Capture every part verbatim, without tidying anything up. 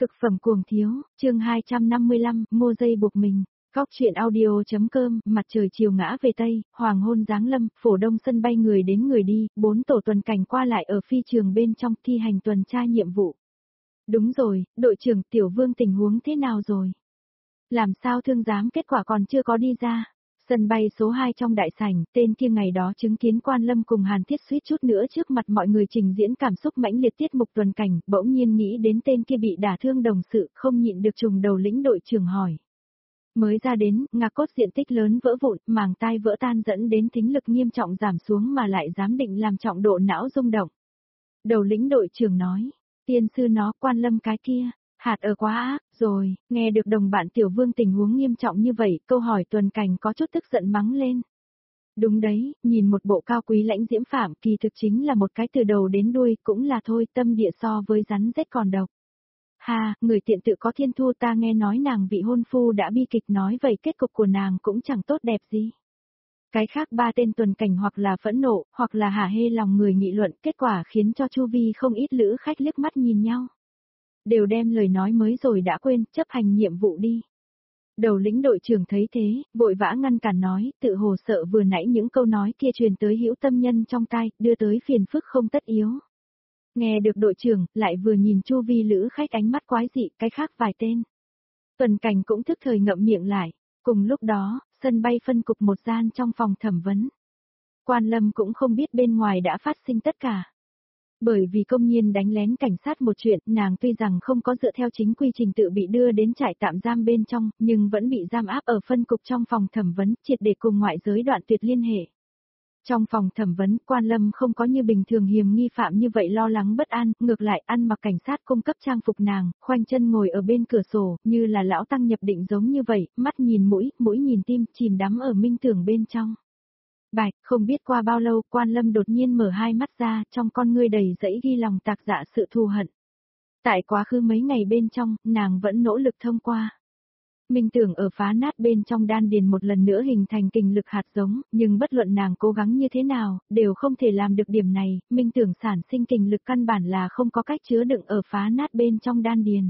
Cực phẩm cuồng thiếu, chương hai trăm năm mươi lăm, mua dây buộc mình. Góc truyện audio.com, mặt trời chiều ngã về Tây, hoàng hôn giáng lâm, phổ đông sân bay người đến người đi, bốn tổ tuần cảnh qua lại ở phi trường bên trong thi hành tuần tra nhiệm vụ. Đúng rồi, đội trưởng Tiểu Vương tình huống thế nào rồi? Làm sao thương giám kết quả còn chưa có đi ra? Sân bay số hai trong đại sảnh, tên kia ngày đó chứng kiến Quan Lâm cùng Hàn Thiết suýt chút nữa trước mặt mọi người trình diễn cảm xúc mãnh liệt tiết mục tuần cảnh, bỗng nhiên nghĩ đến tên kia bị đả thương đồng sự, không nhịn được trùng đầu lĩnh đội trưởng hỏi. Mới ra đến, ngạc cốt diện tích lớn vỡ vụn, màng tai vỡ tan dẫn đến thính lực nghiêm trọng giảm xuống mà lại giám định làm trọng độ não rung động. Đầu lĩnh đội trưởng nói, tiên sư nó Quan Lâm cái kia. Hạt ở quá ác, rồi, nghe được đồng bạn Tiểu Vương tình huống nghiêm trọng như vậy, câu hỏi tuần cảnh có chút tức giận mắng lên. Đúng đấy, nhìn một bộ cao quý lãnh diễm phạm kỳ thực chính là một cái từ đầu đến đuôi, cũng là thôi tâm địa so với rắn rết còn độc. Ha, người tiện tự có thiên thu ta nghe nói nàng vị hôn phu đã bi kịch nói vậy kết cục của nàng cũng chẳng tốt đẹp gì. Cái khác ba tên tuần cảnh hoặc là phẫn nộ, hoặc là hả hê lòng người nghị luận, kết quả khiến cho chu vi không ít lữ khách liếc mắt nhìn nhau. Đều đem lời nói mới rồi đã quên, chấp hành nhiệm vụ đi. Đầu lĩnh đội trưởng thấy thế, vội vã ngăn cản nói, tự hồ sợ vừa nãy những câu nói kia truyền tới hữu tâm nhân trong tai, đưa tới phiền phức không tất yếu. Nghe được đội trưởng, lại vừa nhìn chu vi lữ khách ánh mắt quái dị, cái khác vài tên. Tuần cảnh cũng thức thời ngậm miệng lại, cùng lúc đó, sân bay phân cục một gian trong phòng thẩm vấn. Quan Lâm cũng không biết bên ngoài đã phát sinh tất cả. Bởi vì công nhiên đánh lén cảnh sát một chuyện, nàng tuy rằng không có dựa theo chính quy trình tự bị đưa đến trại tạm giam bên trong, nhưng vẫn bị giam áp ở phân cục trong phòng thẩm vấn, triệt để cùng ngoại giới đoạn tuyệt liên hệ. Trong phòng thẩm vấn, Quan Lâm không có như bình thường hiềm nghi phạm như vậy lo lắng bất an, ngược lại ăn mặc cảnh sát cung cấp trang phục nàng, khoanh chân ngồi ở bên cửa sổ, như là lão tăng nhập định giống như vậy, mắt nhìn mũi, mũi nhìn tim, chìm đắm ở minh tưởng bên trong. Bạch, không biết qua bao lâu, Quan Lâm đột nhiên mở hai mắt ra, trong con ngươi đầy dẫy ghi lòng tạc dạ sự thù hận. Tại quá khứ mấy ngày bên trong, nàng vẫn nỗ lực thông qua. Minh tưởng ở phá nát bên trong đan điền một lần nữa hình thành kình lực hạt giống, nhưng bất luận nàng cố gắng như thế nào, đều không thể làm được điểm này, minh tưởng sản sinh kình lực căn bản là không có cách chứa đựng ở phá nát bên trong đan điền.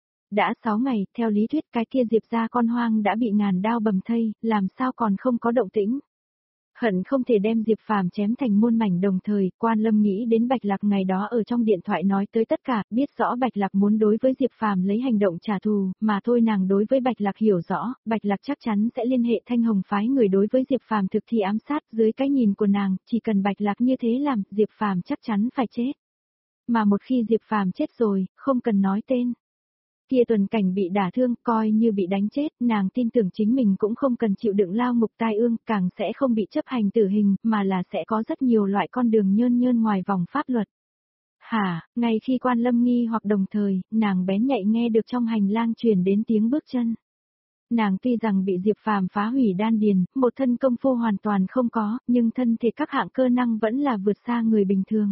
Đã sáu ngày, theo lý thuyết cái kia Diệp gia con hoang đã bị ngàn đao bầm thây, làm sao còn không có động tĩnh. Hận không thể đem Diệp Phàm chém thành muôn mảnh đồng thời, Quan Lâm nghĩ đến Bạch Lạc ngày đó ở trong điện thoại nói tới tất cả, biết rõ Bạch Lạc muốn đối với Diệp Phàm lấy hành động trả thù, mà thôi nàng đối với Bạch Lạc hiểu rõ, Bạch Lạc chắc chắn sẽ liên hệ Thanh Hồng phái người đối với Diệp Phàm thực thi ám sát, dưới cái nhìn của nàng, chỉ cần Bạch Lạc như thế làm, Diệp Phàm chắc chắn phải chết. Mà một khi Diệp Phàm chết rồi, không cần nói tên. Kia tuần cảnh bị đả thương, coi như bị đánh chết, nàng tin tưởng chính mình cũng không cần chịu đựng lao ngục tai ương, càng sẽ không bị chấp hành tử hình, mà là sẽ có rất nhiều loại con đường nhơn nhơn ngoài vòng pháp luật. Hả, ngay khi Quan Lâm nghi hoặc đồng thời, nàng bén nhạy nghe được trong hành lang truyền đến tiếng bước chân. Nàng tuy rằng bị Diệp Phàm phá hủy đan điền, một thân công phu hoàn toàn không có, nhưng thân thể các hạng cơ năng vẫn là vượt xa người bình thường.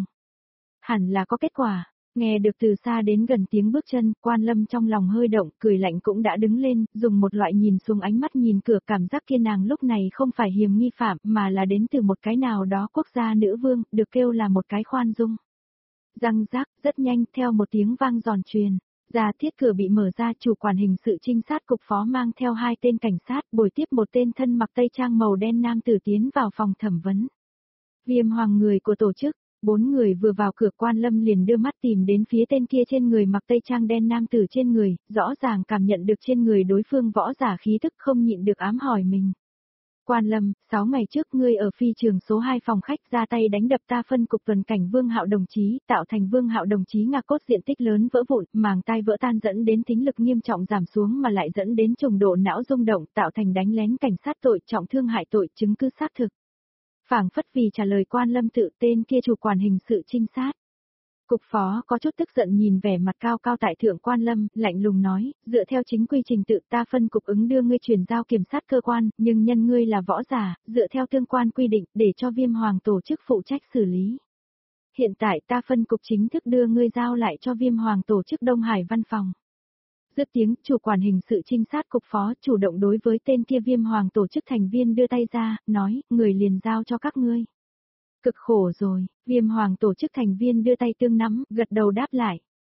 Hẳn là có kết quả. Nghe được từ xa đến gần tiếng bước chân, Quan Lâm trong lòng hơi động, cười lạnh cũng đã đứng lên, dùng một loại nhìn xuống ánh mắt nhìn cửa cảm giác kia nàng lúc này không phải hiềm nghi phạm mà là đến từ một cái nào đó quốc gia nữ vương, được kêu là một cái khoan dung. Răng rác, rất nhanh, theo một tiếng vang giòn truyền, ra thiết cửa bị mở ra, chủ quản hình sự trinh sát cục phó mang theo hai tên cảnh sát, bồi tiếp một tên thân mặc tây trang màu đen nam tử tiến vào phòng thẩm vấn. Viêm hoàng người của tổ chức. Bốn người vừa vào cửa Quan Lâm liền đưa mắt tìm đến phía tên kia trên người mặc tây trang đen nam tử trên người, rõ ràng cảm nhận được trên người đối phương võ giả khí tức không nhịn được ám hỏi mình. Quan Lâm, sáu ngày trước ngươi ở phi trường số hai phòng khách ra tay đánh đập ta phân cục tuần cảnh Vương Hạo đồng chí, tạo thành Vương Hạo đồng chí ngạc cốt diện tích lớn vỡ vụn, màng tai vỡ tan dẫn đến thính lực nghiêm trọng giảm xuống mà lại dẫn đến trùng độ não rung động, tạo thành đánh lén cảnh sát tội, trọng thương hại tội, chứng cứ xác thực. Phảng phất vì trả lời Quan Lâm tự tên kia chủ quản hình sự trinh sát. Cục phó có chút tức giận nhìn vẻ mặt cao cao tại thượng Quan Lâm, lạnh lùng nói, dựa theo chính quy trình tự ta phân cục ứng đưa ngươi chuyển giao kiểm sát cơ quan, nhưng nhân ngươi là võ giả, dựa theo tương quan quy định để cho Viêm Hoàng tổ chức phụ trách xử lý. Hiện tại ta phân cục chính thức đưa ngươi giao lại cho Viêm Hoàng tổ chức Đông Hải văn phòng. Dứt tiếng, chủ quản hình sự trinh sát cục phó chủ động đối với tên kia Viêm Hoàng tổ chức thành viên đưa tay ra, nói, người liền giao cho các ngươi. Cực khổ rồi, Viêm Hoàng tổ chức thành viên đưa tay tương nắm, gật đầu đáp lại.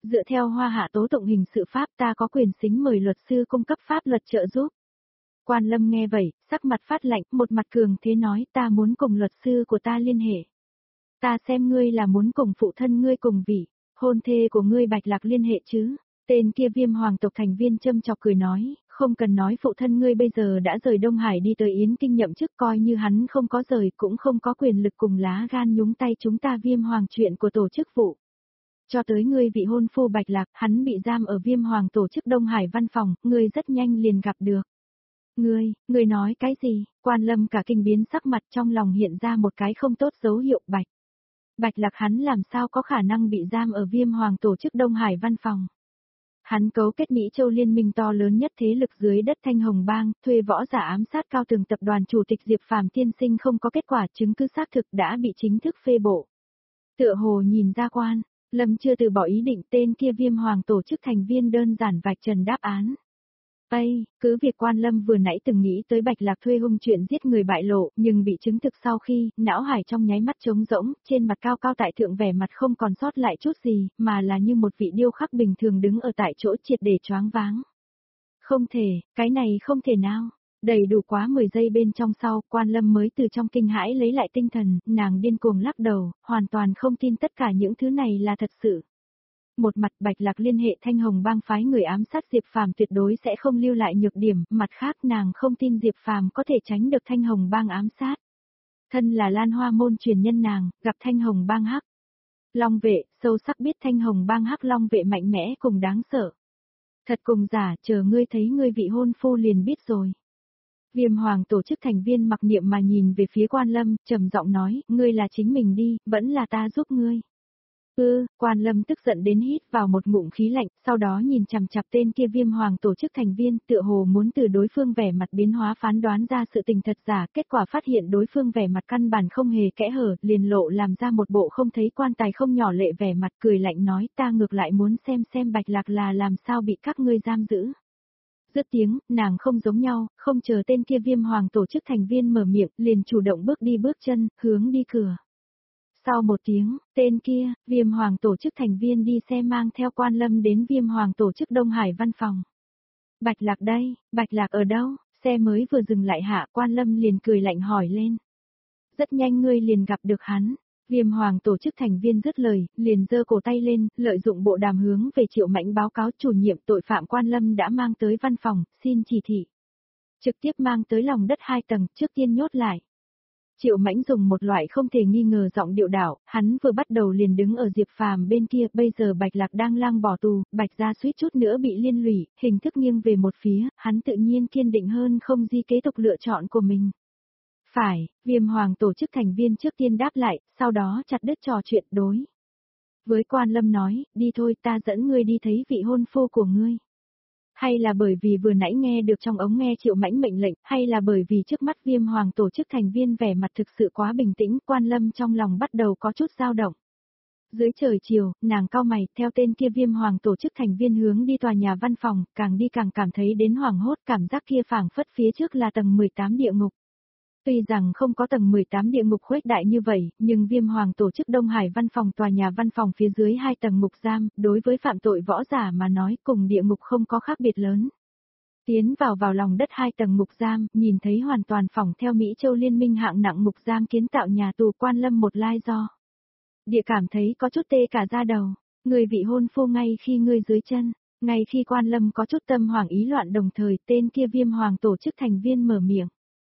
Dựa theo Hoa Hạ tố tụng hình sự pháp ta có quyền xính mời luật sư cung cấp pháp luật trợ giúp. Quan Lâm nghe vậy, sắc mặt phát lạnh, một mặt cường thế nói ta muốn cùng luật sư của ta liên hệ. Ta xem ngươi là muốn cùng phụ thân ngươi cùng vị, hôn thê của ngươi Bạch Lạc liên hệ chứ. Tên kia Viêm hoàng tộc thành viên châm chọc cười nói, không cần nói phụ thân ngươi bây giờ đã rời Đông Hải đi tới Yến Kinh nhậm chức, coi như hắn không có rời cũng không có quyền lực cùng lá gan nhúng tay chúng ta Viêm hoàng chuyện của tổ chức vụ. Cho tới ngươi vị hôn phu Bạch Lạc, hắn bị giam ở Viêm hoàng tổ chức Đông Hải văn phòng, ngươi rất nhanh liền gặp được. Ngươi, ngươi nói cái gì? Quan Lâm cả kinh biến sắc mặt, trong lòng hiện ra một cái không tốt dấu hiệu. Bạch. Bạch Lạc hắn làm sao có khả năng bị giam ở Viêm hoàng tổ chức Đông Hải văn phòng? Hắn cấu kết Mỹ Châu liên minh to lớn nhất thế lực dưới đất Thanh Hồng Bang, thuê võ giả ám sát cao tầng tập đoàn chủ tịch Diệp Phàm tiên sinh không có kết quả, chứng cứ xác thực đã bị chính thức phê bộ. Tựa hồ nhìn ra Quan Lâm chưa từ bỏ ý định, tên kia Viêm hoàng tổ chức thành viên đơn giản vạch trần đáp án. Ây, cứ việc Quan Lâm vừa nãy từng nghĩ tới Bạch Lạc thuê hung chuyện giết người bại lộ, nhưng bị chứng thực sau khi, não hải trong nháy mắt trống rỗng, trên mặt cao cao tại thượng vẻ mặt không còn sót lại chút gì, mà là như một vị điêu khắc bình thường đứng ở tại chỗ triệt để choáng váng. Không thể, cái này không thể nào. Đầy đủ quá mười giây bên trong sau, Quan Lâm mới từ trong kinh hãi lấy lại tinh thần, nàng điên cuồng lắc đầu, hoàn toàn không tin tất cả những thứ này là thật sự. Một mặt Bạch Lạc liên hệ Thanh Hồng Bang phái người ám sát Diệp Phàm tuyệt đối sẽ không lưu lại nhược điểm, mặt khác nàng không tin Diệp Phàm có thể tránh được Thanh Hồng Bang ám sát. Thân là Lan Hoa môn truyền nhân nàng, gặp Thanh Hồng Bang hắc Long vệ, sâu sắc biết Thanh Hồng Bang hắc Long vệ mạnh mẽ cùng đáng sợ. Thật cùng giả, chờ ngươi thấy ngươi vị hôn phu liền biết rồi. Viêm hoàng tổ chức thành viên mặc niệm mà nhìn về phía Quan Lâm, trầm giọng nói, ngươi là chính mình đi, vẫn là ta giúp ngươi. Ừ, Quan Lâm tức giận đến hít vào một ngụm khí lạnh, sau đó nhìn chằm chằm tên kia Viêm hoàng tổ chức thành viên, tựa hồ muốn từ đối phương vẻ mặt biến hóa phán đoán ra sự tình thật giả, kết quả phát hiện đối phương vẻ mặt căn bản không hề kẽ hở, liền lộ làm ra một bộ không thấy quan tài không nhỏ lệ vẻ mặt, cười lạnh nói, ta ngược lại muốn xem xem Bạch Lạc là làm sao bị các ngươi giam giữ. Dứt tiếng, nàng không giống nhau, không chờ tên kia Viêm hoàng tổ chức thành viên mở miệng, liền chủ động bước đi bước chân, hướng đi cửa. Sau một tiếng, tên kia, Viêm hoàng tổ chức thành viên đi xe mang theo Quan Lâm đến Viêm hoàng tổ chức Đông Hải văn phòng. Bạch Lạc đây, Bạch Lạc ở đâu? Xe mới vừa dừng lại hạ, Quan Lâm liền cười lạnh hỏi lên. Rất nhanh ngươi liền gặp được hắn. Viêm hoàng tổ chức thành viên dứt lời, liền giơ cổ tay lên, lợi dụng bộ đàm hướng về Triệu Mãnh báo cáo chủ nhiệm tội phạm Quan Lâm đã mang tới văn phòng, xin chỉ thị. Trực tiếp mang tới lòng đất hai tầng, trước tiên nhốt lại. Triệu Mãnh dùng một loại không thể nghi ngờ giọng điệu đảo, hắn vừa bắt đầu liền đứng ở Diệp Phàm bên kia, bây giờ Bạch Lạc đang lang bỏ tù, Bạch gia suýt chút nữa bị liên lụy, hình thức nghiêng về một phía, hắn tự nhiên kiên định hơn không di kế tục lựa chọn của mình. Phải, Viêm hoàng tổ chức thành viên trước tiên đáp lại, sau đó chặt đứt trò chuyện đối. Với Quan Lâm nói, đi thôi ta dẫn ngươi đi thấy vị hôn phu của ngươi. Hay là bởi vì vừa nãy nghe được trong ống nghe Triệu Mãnh mệnh lệnh, hay là bởi vì trước mắt Viêm hoàng tổ chức thành viên vẻ mặt thực sự quá bình tĩnh, Quan Lâm trong lòng bắt đầu có chút dao động. Dưới trời chiều, nàng cau mày, theo tên kia Viêm hoàng tổ chức thành viên hướng đi tòa nhà văn phòng, càng đi càng cảm thấy đến hoảng hốt, cảm giác kia phảng phất phía trước là tầng mười tám địa ngục. Tuy rằng không có tầng mười tám địa ngục khuếch đại như vậy, nhưng Viêm hoàng tổ chức Đông Hải văn phòng tòa nhà văn phòng phía dưới hai tầng ngục giam, đối với phạm tội võ giả mà nói cùng địa ngục không có khác biệt lớn. Tiến vào vào lòng đất hai tầng ngục giam, nhìn thấy hoàn toàn phỏng theo Mỹ Châu liên minh hạng nặng ngục giam kiến tạo nhà tù Quan Lâm một lai do. Địa cảm thấy có chút tê cả da đầu, người vị hôn phu ngay khi ngươi dưới chân, ngay khi Quan Lâm có chút tâm hoảng ý loạn đồng thời tên kia Viêm hoàng tổ chức thành viên mở miệng.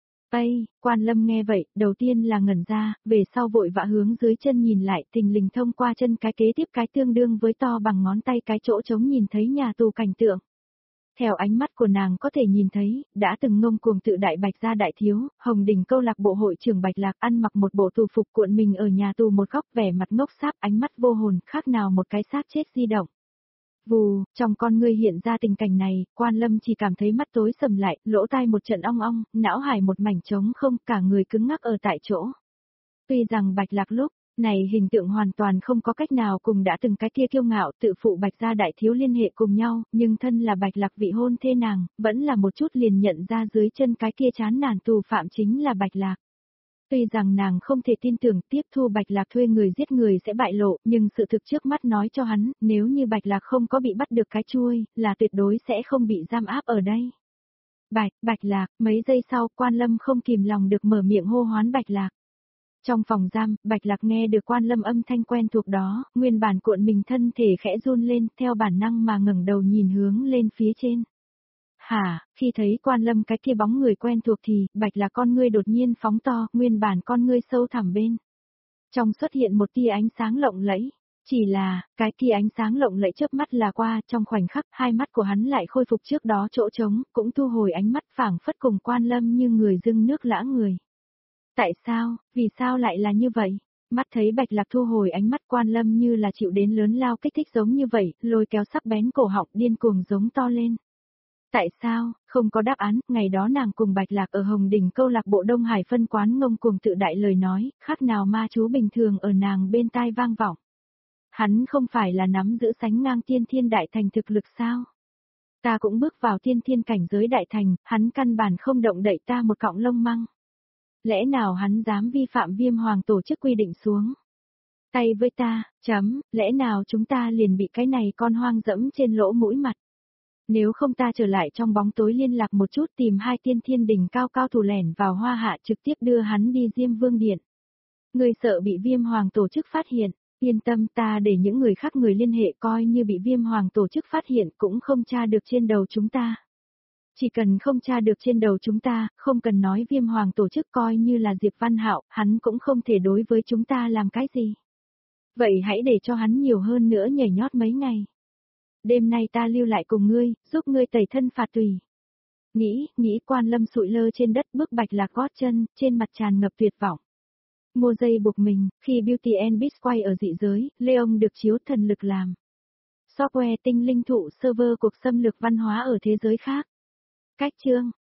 Ây, Quan Lâm nghe vậy, đầu tiên là ngẩn ra, về sau vội vã hướng dưới chân nhìn lại, thình lình thông qua chân cái kế tiếp cái tương đương với to bằng ngón tay cái chỗ trống nhìn thấy nhà tù cảnh tượng. Theo ánh mắt của nàng có thể nhìn thấy, đã từng ngông cuồng tự đại Bạch gia đại thiếu, Hồng Đình câu lạc bộ hội trưởng Bạch Lạc ăn mặc một bộ tù phục cuộn mình ở nhà tù một góc vẻ mặt ngốc sáp ánh mắt vô hồn, khác nào một cái xác chết di động. Vù, trong con ngươi hiện ra tình cảnh này, Quan Lâm chỉ cảm thấy mắt tối sầm lại, lỗ tai một trận ong ong, não hải một mảnh trống không, cả người cứng ngắc ở tại chỗ. Tuy rằng Bạch Lạc lúc này hình tượng hoàn toàn không có cách nào cùng đã từng cái kia kiêu ngạo tự phụ Bạch gia đại thiếu liên hệ cùng nhau, nhưng thân là Bạch Lạc vị hôn thê nàng, vẫn là một chút liền nhận ra dưới chân cái kia chán nản tù phạm chính là Bạch Lạc. Tuy rằng nàng không thể tin tưởng tiếp thu Bạch Lạc thuê người giết người sẽ bại lộ, nhưng sự thực trước mắt nói cho hắn, nếu như Bạch Lạc không có bị bắt được cái chuôi, là tuyệt đối sẽ không bị giam áp ở đây. Bạch, Bạch Lạc, mấy giây sau, Quan Lâm không kìm lòng được mở miệng hô hoán Bạch Lạc. Trong phòng giam, Bạch Lạc nghe được Quan Lâm âm thanh quen thuộc đó, nguyên bản cuộn mình thân thể khẽ run lên, theo bản năng mà ngẩng đầu nhìn hướng lên phía trên. Hả, khi thấy Quan Lâm cái kia bóng người quen thuộc thì, Bạch Lạc con ngươi đột nhiên phóng to, nguyên bản con ngươi sâu thẳm bên. Trong xuất hiện một tia ánh sáng lộng lẫy. Chỉ là, cái kia ánh sáng lộng lẫy chớp mắt là qua, trong khoảnh khắc, hai mắt của hắn lại khôi phục trước đó chỗ trống, cũng thu hồi ánh mắt phảng phất cùng Quan Lâm như người dưng nước lã người. Tại sao, vì sao lại là như vậy? Mắt thấy Bạch Lạc thu hồi ánh mắt, Quan Lâm như là chịu đến lớn lao kích thích giống như vậy, lôi kéo sắc bén cổ họng điên cuồng giống to lên. Tại sao, không có đáp án, ngày đó nàng cùng Bạch Lạc ở Hồng Đỉnh câu lạc bộ Đông Hải phân quán ngông cuồng tự đại lời nói, khác nào ma chú bình thường ở nàng bên tai vang vọng. Hắn không phải là nắm giữ sánh ngang tiên thiên đại thành thực lực sao? Ta cũng bước vào tiên thiên cảnh giới đại thành, hắn căn bản không động đậy ta một cọng lông măng. Lẽ nào hắn dám vi phạm Viêm Hoàng tổ chức quy định xuống? Tay với ta, chấm, lẽ nào chúng ta liền bị cái này con hoang dẫm trên lỗ mũi mặt? Nếu không ta trở lại trong bóng tối liên lạc một chút tìm hai tiên thiên đỉnh cao cao thủ lẻn vào Hoa Hạ trực tiếp đưa hắn đi Diêm Vương Điện. Người sợ bị Viêm Hoàng tổ chức phát hiện, yên tâm ta để những người khác người liên hệ coi như bị Viêm Hoàng tổ chức phát hiện cũng không tra được trên đầu chúng ta. Chỉ cần không tra được trên đầu chúng ta, không cần nói Viêm Hoàng tổ chức coi như là Diệp Văn Hạo, hắn cũng không thể đối với chúng ta làm cái gì. Vậy hãy để cho hắn nhiều hơn nữa nhảy nhót mấy ngày. Đêm nay ta lưu lại cùng ngươi, giúp ngươi tẩy thân phạt tùy. Nghĩ, nghĩ Quan Lâm sụi lơ trên đất bước Bạch Lạc gót chân, trên mặt tràn ngập tuyệt vọng. Mua dây buộc mình, khi Beauty and Beast quay ở dị giới, Leon được chiếu thần lực làm software tinh linh thụ server cuộc xâm lược văn hóa ở thế giới khác. Cách chương